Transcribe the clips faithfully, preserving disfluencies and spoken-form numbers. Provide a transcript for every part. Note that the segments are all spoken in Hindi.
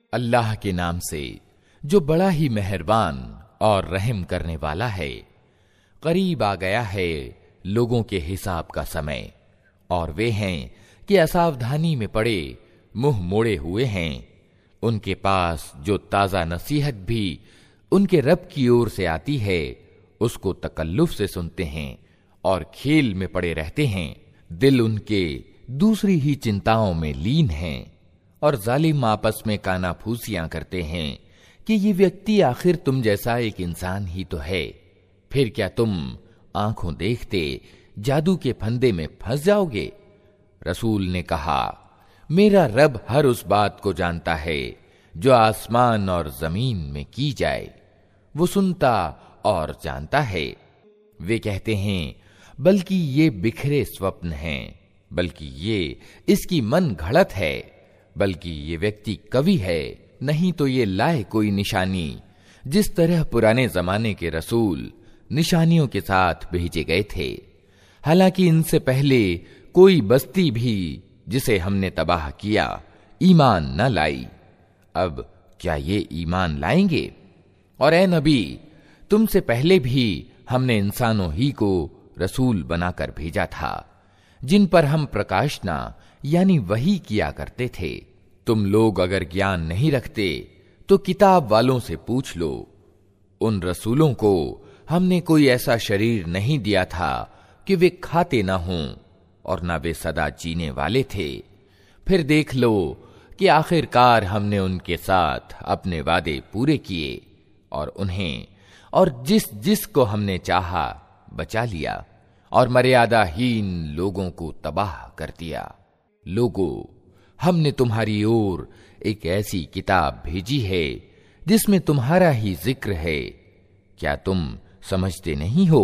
अल्लाह के नाम से जो बड़ा ही मेहरबान और रहम करने वाला है। करीब आ गया है लोगों के हिसाब का समय, और वे हैं कि असावधानी में पड़े मुंह मोड़े हुए हैं। उनके पास जो ताजा नसीहत भी उनके रब की ओर से आती है, उसको तकल्लुफ से सुनते हैं और खेल में पड़े रहते हैं। दिल उनके दूसरी ही चिंताओं में लीन हैं, और जालिम आपस में कानाफूसियां करते हैं कि ये व्यक्ति आखिर तुम जैसा एक इंसान ही तो है। फिर क्या तुम आंखों देखते जादू के फंदे में फंस जाओगे? रसूल ने कहा, मेरा रब हर उस बात को जानता है जो आसमान और जमीन में की जाए, वो सुनता और जानता है। वे कहते हैं, बल्कि ये बिखरे स्वप्न हैं, बल्कि ये इसकी मन घड़त है, बल्कि ये व्यक्ति कवि है, नहीं तो ये लाए कोई निशानी। जिस तरह पुराने जमाने के रसूल निशानियों के साथ भेजे गए थे, हालांकि इनसे पहले कोई बस्ती भी जिसे हमने तबाह किया ईमान न लाई। अब क्या ये ईमान लाएंगे? और ए नबी, तुमसे पहले भी हमने इंसानों ही को रसूल बनाकर भेजा था, जिन पर हम प्रकाशना यानी वही किया करते थे। तुम लोग अगर ज्ञान नहीं रखते तो किताब वालों से पूछ लो। उन रसूलों को हमने कोई ऐसा शरीर नहीं दिया था कि वे खाते ना हों, और ना वे सदा जीने वाले थे। फिर देख लो कि आखिरकार हमने उनके साथ अपने वादे पूरे किए, और उन्हें और जिस जिस को हमने चाहा बचा लिया, और मर्यादाहीन लोगों को तबाह कर दिया। लोगों, हमने तुम्हारी ओर एक ऐसी किताब भेजी है जिसमें तुम्हारा ही जिक्र है। क्या तुम समझते नहीं हो?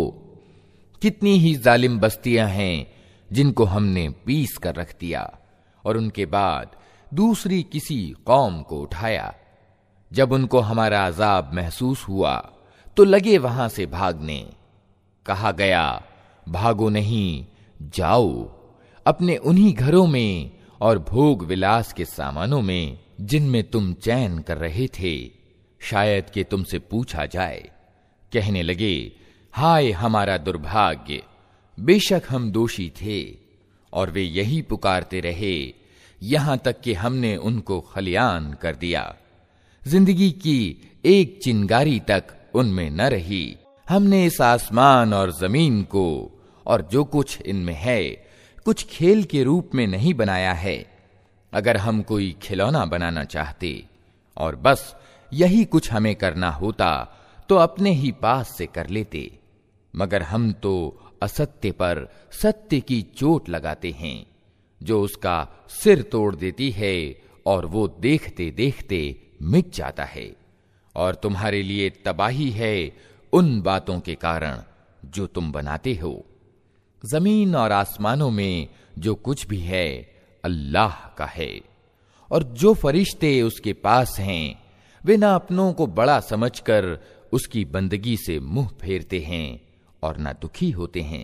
कितनी ही जालिम बस्तियां हैं जिनको हमने पीस कर रख दिया, और उनके बाद दूसरी किसी कौम को उठाया। जब उनको हमारा अजाब महसूस हुआ तो लगे वहां से भागने। कहा गया, भागो नहीं, जाओ अपने उन्हीं घरों में और भोग विलास के सामानों में जिनमें तुम चैन कर रहे थे। शायद कि तुमसे पूछा जाए। कहने लगे, हाय हमारा दुर्भाग्य, बेशक हम दोषी थे। और वे यही पुकारते रहे यहां तक कि हमने उनको खलियान कर दिया। जिंदगी की एक चिंगारी तक उनमें न रही। हमने इस आसमान और जमीन को और जो कुछ इनमें है कुछ खेल के रूप में नहीं बनाया है। अगर हम कोई खिलौना बनाना चाहते और बस यही कुछ हमें करना होता तो अपने ही पास से कर लेते, मगर हम तो असत्य पर सत्य की चोट लगाते हैं जो उसका सिर तोड़ देती है, और वो देखते देखते मिट जाता है। और तुम्हारे लिए तबाही है उन बातों के कारण जो तुम बनाते हो। जमीन और आसमानों में जो कुछ भी है अल्लाह का है, और जो फरिश्ते उसके पास हैं वे ना अपनों को बड़ा समझकर उसकी बंदगी से मुंह फेरते हैं और ना दुखी होते हैं।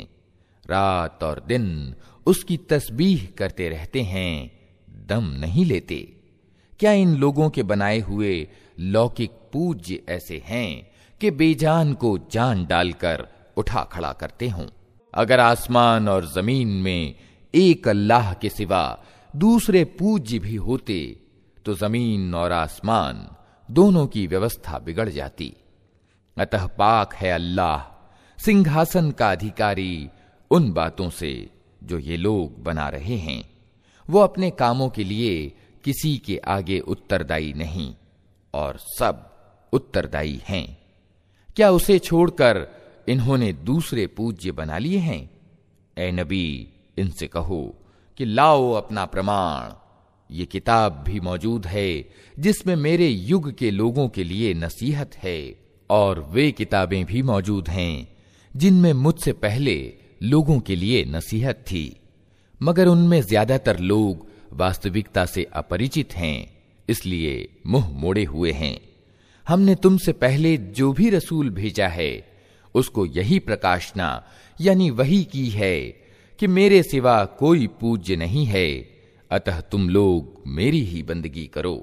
रात और दिन उसकी तस्बीह करते रहते हैं, दम नहीं लेते। क्या इन लोगों के बनाए हुए लौकिक पूज्य ऐसे हैं कि बेजान को जान डालकर उठा खड़ा करते हों? अगर आसमान और जमीन में एक अल्लाह के सिवा दूसरे पूज्य भी होते तो जमीन और आसमान दोनों की व्यवस्था बिगड़ जाती। अतः पाक है अल्लाह सिंहासन का अधिकारी उन बातों से जो ये लोग बना रहे हैं। वो अपने कामों के लिए किसी के आगे उत्तरदायी नहीं, और सब उत्तरदायी हैं। क्या उसे छोड़कर इन्होंने दूसरे पूज्य बना लिए हैं? ए नबी, इनसे कहो कि लाओ अपना प्रमाण। ये किताब भी मौजूद है जिसमें मेरे युग के लोगों के लिए नसीहत है, और वे किताबें भी मौजूद हैं जिनमें मुझसे पहले लोगों के लिए नसीहत थी, मगर उनमें ज्यादातर लोग वास्तविकता से अपरिचित हैं, इसलिए मुंह मोड़े हुए हैं। हमने तुमसे पहले जो भी रसूल भेजा है उसको यही प्रकाशना यानी वही की है कि मेरे सिवा कोई पूज्य नहीं है, अतः तुम लोग मेरी ही बंदगी करो।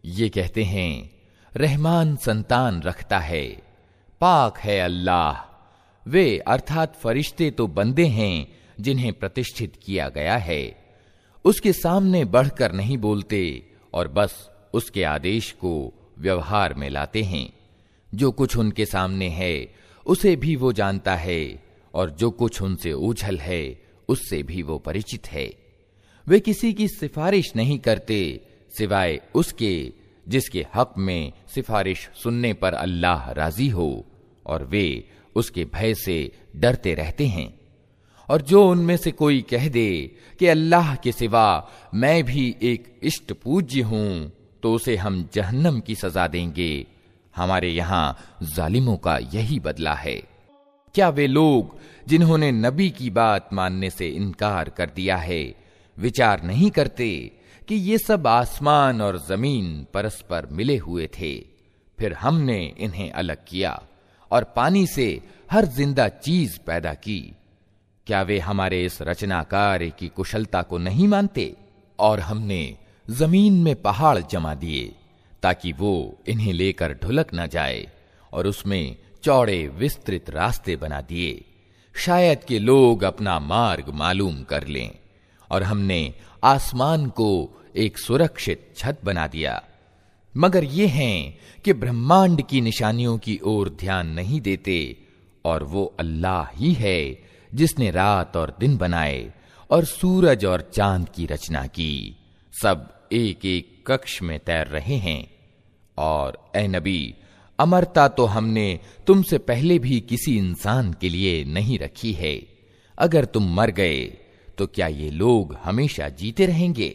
ये कहते हैं रहमान संतान रखता है, पाक है अल्लाह। वे अर्थात फरिश्ते तो बंदे हैं जिन्हें प्रतिष्ठित किया गया है, उसके सामने बढ़कर नहीं बोलते और बस उसके आदेश को व्यवहार में लाते हैं। जो कुछ उनके सामने है उसे भी वो जानता है और जो कुछ उनसे ओझल है उससे भी वो परिचित है। वे किसी की सिफारिश नहीं करते सिवाय उसके जिसके हक में सिफारिश सुनने पर अल्लाह राजी हो, और वे उसके भय से डरते रहते हैं। और जो उनमें से कोई कह दे कि अल्लाह के सिवा मैं भी एक इष्ट पूज्य हूं, तो उसे हम जहन्नम की सजा देंगे। हमारे यहां जालिमों का यही बदला है। क्या वे लोग जिन्होंने नबी की बात मानने से इनकार कर दिया है विचार नहीं करते कि ये सब आसमान और जमीन परस्पर मिले हुए थे, फिर हमने इन्हें अलग किया और पानी से हर जिंदा चीज पैदा की। क्या वे हमारे इस रचनाकार की कुशलता को नहीं मानते? और हमने जमीन में पहाड़ जमा दिए ताकि वो इन्हें लेकर ढुलक न जाए, और उसमें चौड़े विस्तृत रास्ते बना दिए, शायद कि लोग अपना मार्ग मालूम कर लें। और हमने आसमान को एक सुरक्षित छत बना दिया, मगर ये हैं कि ब्रह्मांड की निशानियों की ओर ध्यान नहीं देते। और वो अल्लाह ही है जिसने रात और दिन बनाए और सूरज और चांद की रचना की। सब एक एक कक्ष में तैर रहे हैं। और ए नबी, अमरता तो हमने तुमसे पहले भी किसी इंसान के लिए नहीं रखी है। अगर तुम मर गए तो क्या ये लोग हमेशा जीते रहेंगे?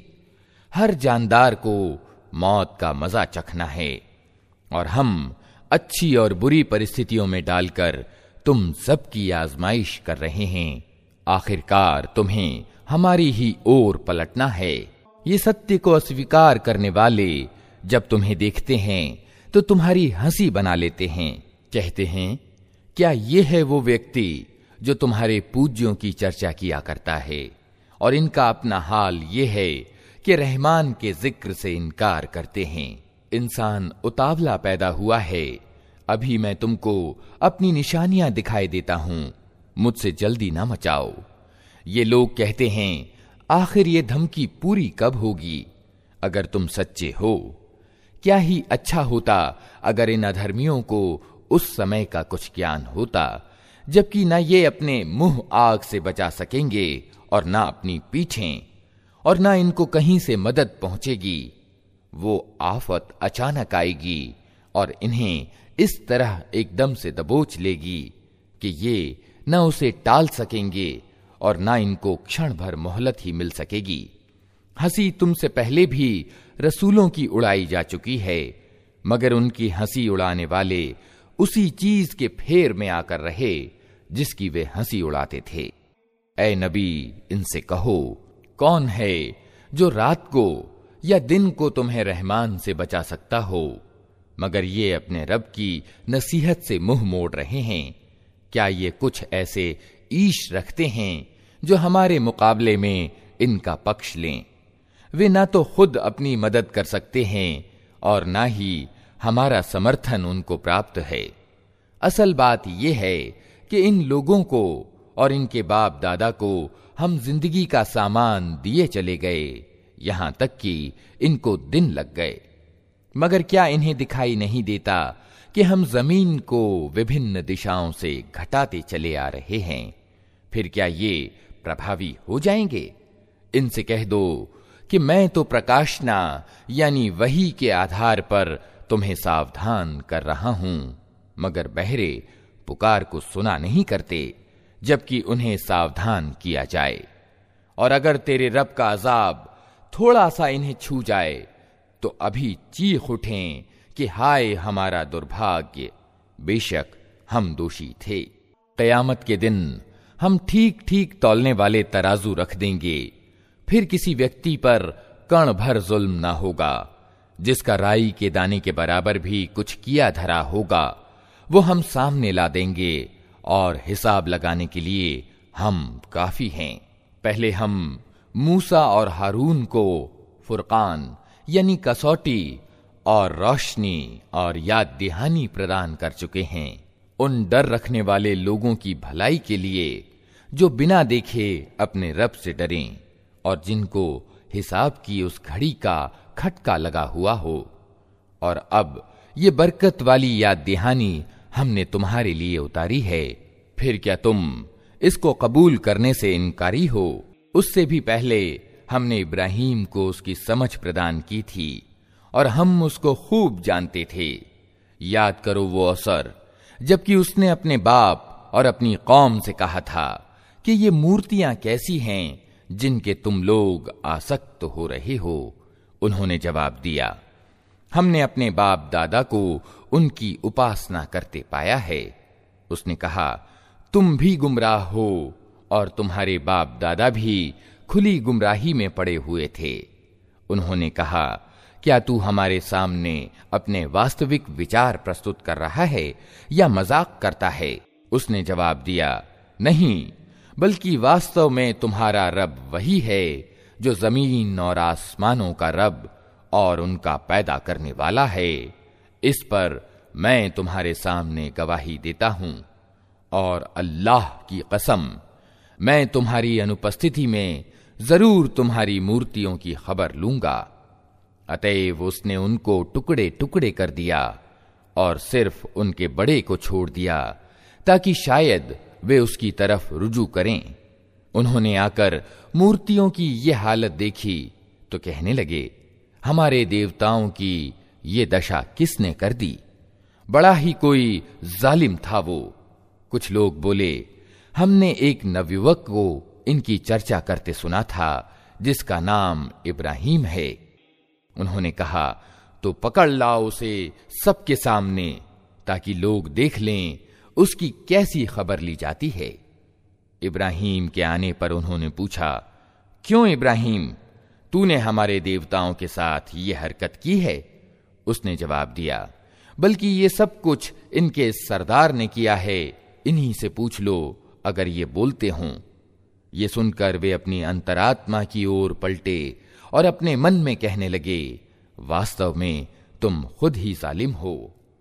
हर जानदार को मौत का मजा चखना है, और हम अच्छी और बुरी परिस्थितियों में डालकर तुम सबकी आजमाइश कर रहे हैं। आखिरकार तुम्हें हमारी ही ओर पलटना है। ये सत्य को अस्वीकार करने वाले जब तुम्हें देखते हैं तो तुम्हारी हंसी बना लेते हैं। कहते हैं, क्या ये है वो व्यक्ति जो तुम्हारे पूज्यों की चर्चा किया करता है? और इनका अपना हाल ये है कि रहमान के जिक्र से इनकार करते हैं। इंसान उतावला पैदा हुआ है। अभी मैं तुमको अपनी निशानियां दिखाई देता हूं, मुझसे जल्दी ना मचाओ। ये लोग कहते हैं, आखिर ये धमकी पूरी कब होगी? अगर तुम सच्चे हो, क्या ही अच्छा होता अगर इन अधर्मियों को उस समय का कुछ ज्ञान होता, जबकि ना ये अपने मुंह आग से बचा सकेंगे और ना अपनी पीठें, और ना इनको कहीं से मदद पहुंचेगी। वो आफत अचानक आएगी और इन्हें इस तरह एकदम से दबोच लेगी कि ये न उसे टाल सकेंगे और ना इनको क्षण भर मोहलत ही मिल सकेगी। हंसी तुमसे पहले भी रसूलों की उड़ाई जा चुकी है, मगर उनकी हंसी उड़ाने वाले उसी चीज के फेर में आकर रहे जिसकी वे हंसी उड़ाते थे। ऐ नबी, इनसे कहो, कौन है जो रात को या दिन को तुम्हें रहमान से बचा सकता हो? मगर ये अपने रब की नसीहत से मुंह मोड़ रहे हैं। क्या ये कुछ ऐसे ईश रखते हैं जो हमारे मुकाबले में इनका पक्ष लें? वे ना तो खुद अपनी मदद कर सकते हैं और ना ही हमारा समर्थन उनको प्राप्त है। असल बात यह है कि इन लोगों को और इनके बाप दादा को हम जिंदगी का सामान दिए चले गए, यहां तक कि इनको दिन लग गए, मगर क्या इन्हें दिखाई नहीं देता कि हम जमीन को विभिन्न दिशाओं से घटाते चले आ रहे हैं? फिर क्या ये प्रभावी हो जाएंगे? इनसे कह दो कि मैं तो प्रकाशना यानी वही के आधार पर तुम्हें सावधान कर रहा हूं, मगर बहरे पुकार को सुना नहीं करते जबकि उन्हें सावधान किया जाए। और अगर तेरे रब का अजाब थोड़ा सा इन्हें छू जाए तो अभी चीख उठें कि हाय हमारा दुर्भाग्य, बेशक हम दोषी थे। कयामत के दिन हम ठीक ठीक तौलने वाले तराजू रख देंगे, फिर किसी व्यक्ति पर कण भर जुल्म ना होगा। जिसका राई के दाने के बराबर भी कुछ किया धरा होगा वो हम सामने ला देंगे, और हिसाब लगाने के लिए हम काफी हैं। पहले हम मूसा और हारून को फुरकान यानी कसौटी और रोशनी और याद दहानी प्रदान कर चुके हैं उन डर रखने वाले लोगों की भलाई के लिए जो बिना देखे अपने रब से डरें और जिनको हिसाब की उस घड़ी का खटका लगा हुआ हो। और अब ये बरकत वाली याद दहानी हमने तुम्हारे लिए उतारी है, फिर क्या तुम इसको कबूल करने से इनकारी हो? उससे भी पहले हमने इब्राहीम को उसकी समझ प्रदान की थी और हम उसको खूब जानते थे। याद करो वो अवसर जबकि उसने अपने बाप और अपनी कौम से कहा था कि ये मूर्तियां कैसी हैं जिनके तुम लोग आसक्त हो रहे हो। उन्होंने जवाब दिया, हमने अपने बाप दादा को उनकी उपासना करते पाया है। उसने कहा, तुम भी गुमराह हो और तुम्हारे बाप दादा भी खुली गुमराही में पड़े हुए थे। उन्होंने कहा, क्या तू हमारे सामने अपने वास्तविक विचार प्रस्तुत कर रहा है या मजाक करता है? उसने जवाब दिया, नहीं, बल्कि वास्तव में तुम्हारा रब वही है जो जमीन और आसमानों का रब और उनका पैदा करने वाला है। इस पर मैं तुम्हारे सामने गवाही देता हूं और अल्लाह की कसम, मैं तुम्हारी अनुपस्थिति में जरूर तुम्हारी मूर्तियों की खबर लूंगा। अतएव उसने उनको टुकड़े टुकड़े कर दिया और सिर्फ उनके बड़े को छोड़ दिया ताकि शायद वे उसकी तरफ रुजू करें। उन्होंने आकर मूर्तियों की ये हालत देखी तो कहने लगे, हमारे देवताओं की ये दशा किसने कर दी? बड़ा ही कोई जालिम था वो। कुछ लोग बोले, हमने एक नवयुवक को इनकी चर्चा करते सुना था जिसका नाम इब्राहीम है। उन्होंने कहा, तो पकड़ लाओ उसे सबके सामने ताकि लोग देख लें उसकी कैसी खबर ली जाती है। इब्राहीम के आने पर उन्होंने पूछा, क्यों इब्राहीम, तूने हमारे देवताओं के साथ ये हरकत की है? उसने जवाब दिया, बल्कि ये सब कुछ इनके सरदार ने किया है, इन्हीं से पूछ लो अगर ये बोलते हों। ये सुनकर वे अपनी अंतरात्मा की ओर पलटे और अपने मन में कहने लगे, वास्तव में तुम खुद ही जालिम हो।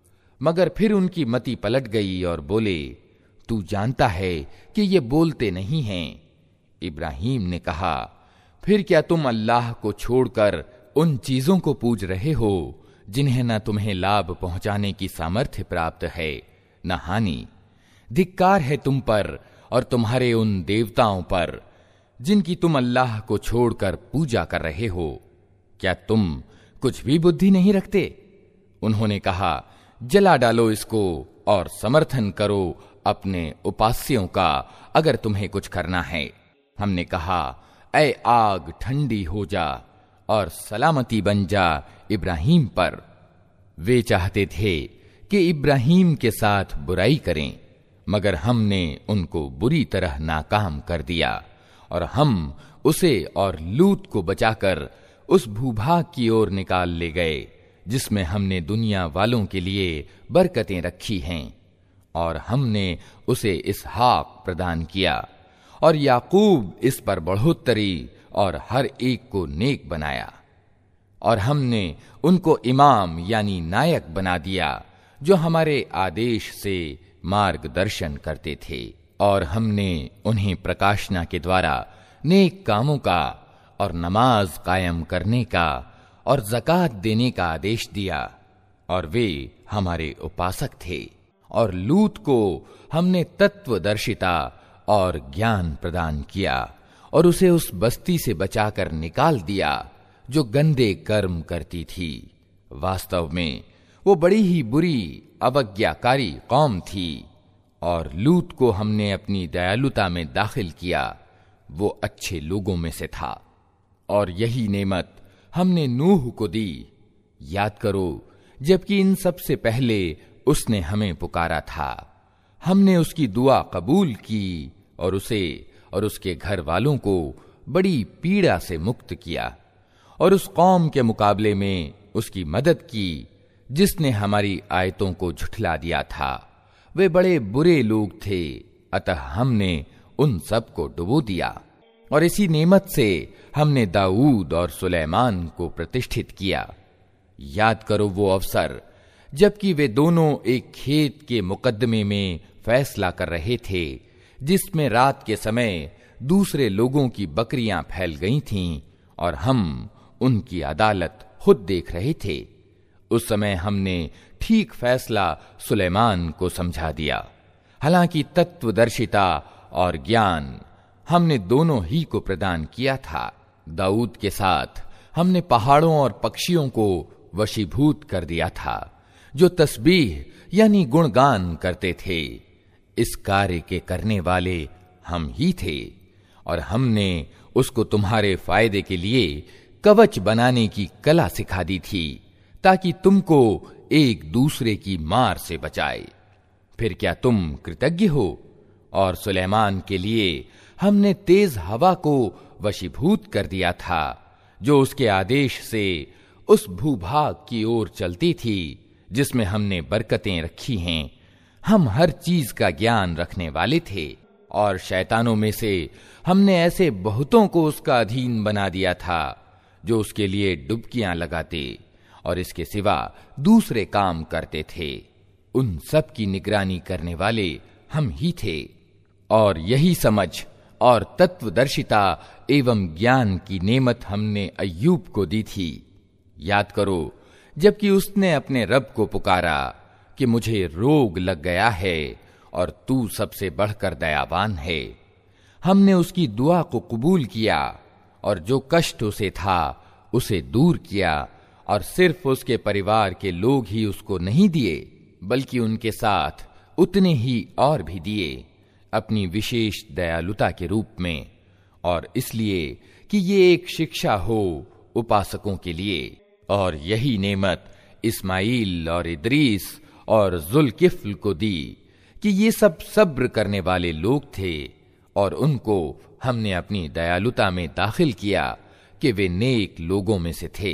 मगर फिर उनकी मति पलट गई और बोले, तू जानता है कि ये बोलते नहीं हैं। इब्राहीम ने कहा, फिर क्या तुम अल्लाह को छोड़कर उन चीजों को पूज रहे हो जिन्हें न तुम्हें लाभ पहुंचाने की सामर्थ्य प्राप्त है न हानि? धिक्कार है तुम पर और तुम्हारे उन देवताओं पर जिनकी तुम अल्लाह को छोड़कर पूजा कर रहे हो। क्या तुम कुछ भी बुद्धि नहीं रखते? उन्होंने कहा, जला डालो इसको और समर्थन करो अपने उपास्यों का अगर तुम्हें कुछ करना है। हमने कहा, ऐ आग ठंडी हो जा और सलामती बन जा इब्राहीम पर। वे चाहते थे कि इब्राहीम के साथ बुराई करें, मगर हमने उनको बुरी तरह नाकाम कर दिया और हम उसे और लूत को बचाकर उस भूभाग की ओर निकाल ले गए जिसमें हमने दुनिया वालों के लिए बरकतें रखी हैं। और हमने उसे इसहाक प्रदान किया और याकूब इस पर बढ़ोत्तरी और हर एक को नेक बनाया। और हमने उनको इमाम यानी नायक बना दिया जो हमारे आदेश से मार्गदर्शन करते थे। और हमने उन्हें प्रकाशना के द्वारा नेक कामों का और नमाज कायम करने का और ज़कात देने का आदेश दिया और वे हमारे उपासक थे। और लूत को हमने तत्वदर्शिता और ज्ञान प्रदान किया और उसे उस बस्ती से बचाकर निकाल दिया जो गंदे कर्म करती थी। वास्तव में वो बड़ी ही बुरी अवज्ञाकारी कौम थी। और लूत को हमने अपनी दयालुता में दाखिल किया, वो अच्छे लोगों में से था। और यही नेमत हमने नूह को दी। याद करो जबकि इन सब से पहले उसने हमें पुकारा था, हमने उसकी दुआ कबूल की और उसे और उसके घर वालों को बड़ी पीड़ा से मुक्त किया। और उस कौम के मुकाबले में उसकी मदद की जिसने हमारी आयतों को झुठला दिया था। वे बड़े बुरे लोग थे, अतः हमने उन सब को डुबो दिया। और इसी नेमत से हमने दाऊद और सुलेमान को प्रतिष्ठित किया। याद करो वो अवसर जबकि वे दोनों एक खेत के मुकदमे में फैसला कर रहे थे, जिसमें रात के समय दूसरे लोगों की बकरियां फैल गई थीं और हम उनकी अदालत खुद देख रहे थे। उस समय हमने ठीक फैसला सुलेमान को समझा दिया। हालांकि तत्वदर्शिता और ज्ञान हमने दोनों ही को प्रदान किया था। दाऊद के साथ हमने पहाड़ों और पक्षियों को वशीभूत कर दिया था, जो तस्बीह यानी गुणगान करते थे। इस कार्य के करने वाले हम ही थे और हमने उसको तुम्हारे फायदे के लिए कवच बनाने की कला सिखा दी थी, ताकि तुमको एक दूसरे की मार से बचाए। फिर क्या तुम कृतज्ञ हो? और सुलेमान के लिए हमने तेज हवा को वशीभूत कर दिया था, जो उसके आदेश से उस भूभाग की ओर चलती थी जिसमें हमने बरकतें रखी हैं। हम हर चीज का ज्ञान रखने वाले थे और शैतानों में से हमने ऐसे बहुतों को उसका अधीन बना दिया था, जो उसके लिए डुबकियां लगाते और इसके सिवा दूसरे काम करते थे। उन सब की निगरानी करने वाले हम ही थे। और यही समझ और तत्वदर्शिता एवं ज्ञान की नेमत हमने अय्यूब को दी थी। याद करो जबकि उसने अपने रब को पुकारा कि मुझे रोग लग गया है और तू सबसे बढ़कर दयावान है। हमने उसकी दुआ को कबूल किया और जो कष्ट उसे था उसे दूर किया, और सिर्फ उसके परिवार के लोग ही उसको नहीं दिए, बल्कि उनके साथ उतने ही और भी दिए, अपनी विशेष दयालुता के रूप में, और इसलिए कि ये एक शिक्षा हो उपासकों के लिए। और यही नेमत इस्माइल और इद्रीस और जुल्किफ्ल को दी कि ये सब सब्र करने वाले लोग थे, और उनको हमने अपनी दयालुता में दाखिल किया कि वे नेक लोगों में से थे।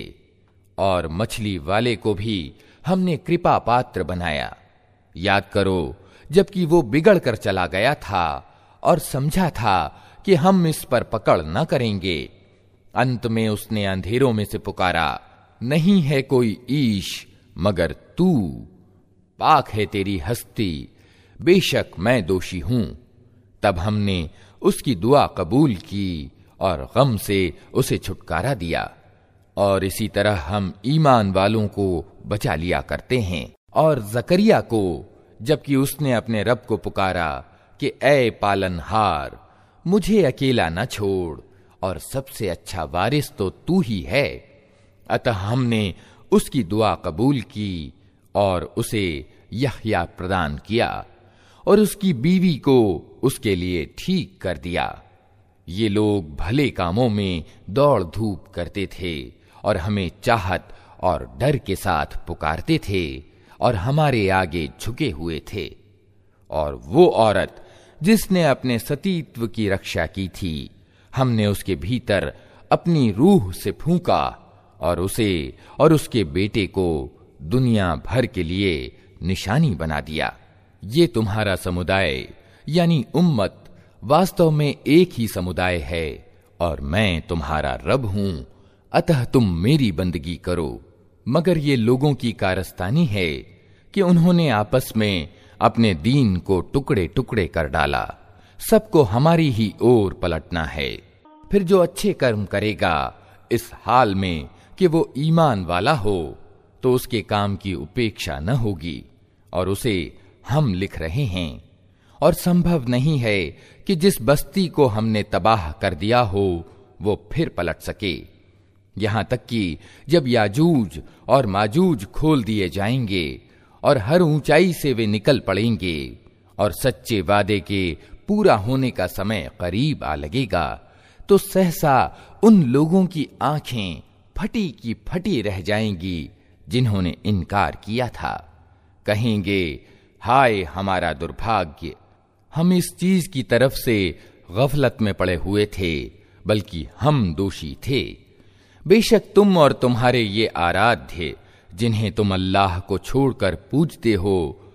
और मछली वाले को भी हमने कृपा पात्र बनाया। याद करो जबकि वो बिगड़ कर चला गया था और समझा था कि हम इस पर पकड़ न करेंगे। अंत में उसने अंधेरों में से पुकारा, नहीं है कोई ईश मगर तू, पाक है तेरी हस्ती, बेशक मैं दोषी हूं। तब हमने उसकी दुआ कबूल की और गम से उसे छुटकारा दिया। और इसी तरह हम ईमान वालों को बचा लिया करते हैं। और जकरिया को जबकि उसने अपने रब को पुकारा कि ऐ पालनहार, मुझे अकेला न छोड़, और सबसे अच्छा वारिस तो तू ही है। अतः हमने उसकी दुआ कबूल की और उसे यहया प्रदान किया और उसकी बीवी को उसके लिए ठीक कर दिया। ये लोग भले कामों में दौड़ धूप करते थे और हमें चाहत और डर के साथ पुकारते थे और हमारे आगे झुके हुए थे। और वो औरत जिसने अपने सतीत्व की रक्षा की थी, हमने उसके भीतर अपनी रूह से फूंका और उसे और उसके बेटे को दुनिया भर के लिए निशानी बना दिया। ये तुम्हारा समुदाय यानी उम्मत वास्तव में एक ही समुदाय है और मैं तुम्हारा रब हूं, अतः तुम मेरी बंदगी करो। मगर ये लोगों की कारस्तानी है कि उन्होंने आपस में अपने दीन को टुकड़े टुकड़े कर डाला। सबको हमारी ही ओर पलटना है। फिर जो अच्छे कर्म करेगा इस हाल में कि वो ईमान वाला हो, तो उसके काम की उपेक्षा न होगी और उसे हम लिख रहे हैं। और संभव नहीं है कि जिस बस्ती को हमने तबाह कर दिया हो वो फिर पलट सके, यहां तक कि जब याजूज और माजूज खोल दिए जाएंगे और हर ऊंचाई से वे निकल पड़ेंगे और सच्चे वादे के पूरा होने का समय करीब आ लगेगा, तो सहसा उन लोगों की आंखें फटी की फटी रह जाएंगी जिन्होंने इनकार किया था। कहेंगे, हाय हमारा दुर्भाग्य, हम इस चीज की तरफ से गफलत में पड़े हुए थे, बल्कि हम दोषी थे। बेशक तुम और तुम्हारे ये आराध्य जिन्हें तुम अल्लाह को छोड़कर पूजते हो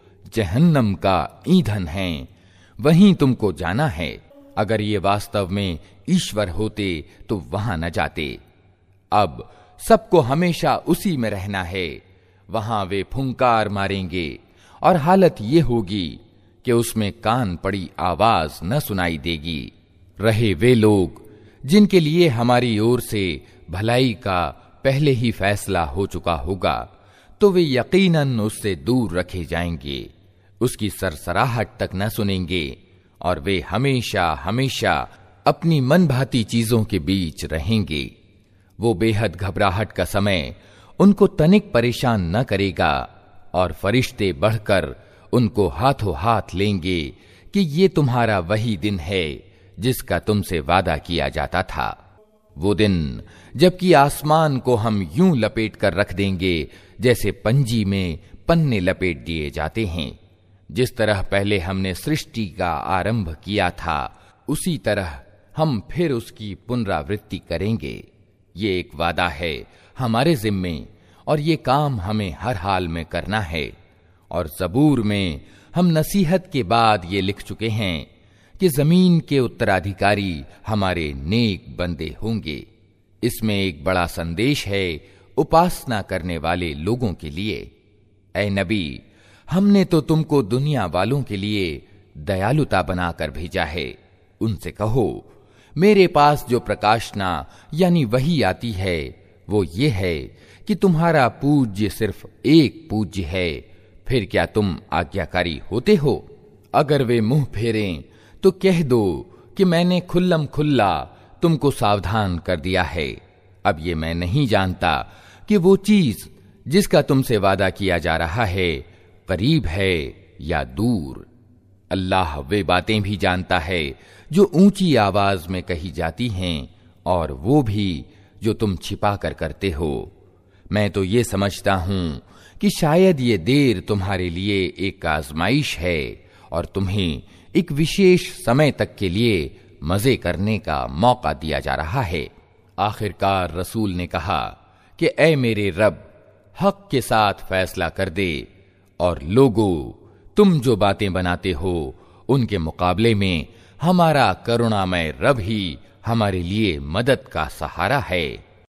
जहन्नम का ईंधन हैं, वहीं तुमको जाना है। अगर ये वास्तव में ईश्वर होते तो वहां न जाते। अब सबको हमेशा उसी में रहना है, वहां वे फुंकार मारेंगे और हालत ये होगी कि उसमें कान पड़ी आवाज न सुनाई देगी। रहे वे लोग जिनके लिए हमारी ओर से भलाई का पहले ही फैसला हो चुका होगा, तो वे यकीनन उससे दूर रखे जाएंगे, उसकी सरसराहट तक न सुनेंगे और वे हमेशा हमेशा अपनी मनभाती चीजों के बीच रहेंगे। वो बेहद घबराहट का समय उनको तनिक परेशान न करेगा और फरिश्ते बढ़कर उनको हाथों हाथ लेंगे कि ये तुम्हारा वही दिन है जिसका तुमसे वादा किया जाता था। वो दिन जबकि आसमान को हम यूं लपेट कर रख देंगे जैसे पंजी में पन्ने लपेट दिए जाते हैं। जिस तरह पहले हमने सृष्टि का आरंभ किया था, उसी तरह हम फिर उसकी पुनरावृत्ति करेंगे। ये एक वादा है हमारे जिम्मे और ये काम हमें हर हाल में करना है। और ज़बूर में हम नसीहत के बाद ये लिख चुके हैं कि जमीन के उत्तराधिकारी हमारे नेक बंदे होंगे। इसमें एक बड़ा संदेश है उपासना करने वाले लोगों के लिए। ऐ नबी, हमने तो तुमको दुनिया वालों के लिए दयालुता बनाकर भेजा है। उनसे कहो, मेरे पास जो प्रकाशना यानी वही आती है वो ये है कि तुम्हारा पूज्य सिर्फ एक पूज्य है, फिर क्या तुम आज्ञाकारी होते हो? अगर वे मुंह फेरें तो कह दो कि मैंने खुल्लम खुल्ला तुमको सावधान कर दिया है। अब ये मैं नहीं जानता कि वो चीज जिसका तुमसे वादा किया जा रहा है करीब है या दूर। अल्लाह वे बातें भी जानता है जो ऊंची आवाज में कही जाती हैं और वो भी जो तुम छिपा कर करते हो। मैं तो ये समझता हूं कि शायद ये देर तुम्हारे लिए एक आजमाइश है और तुम्हें एक विशेष समय तक के लिए मजे करने का मौका दिया जा रहा है। आखिरकार रसूल ने कहा कि ऐ मेरे रब, हक के साथ फैसला कर दे और लोगों, तुम जो बातें बनाते हो उनके मुकाबले में हमारा करुणामय रब ही हमारे लिए मदद का सहारा है।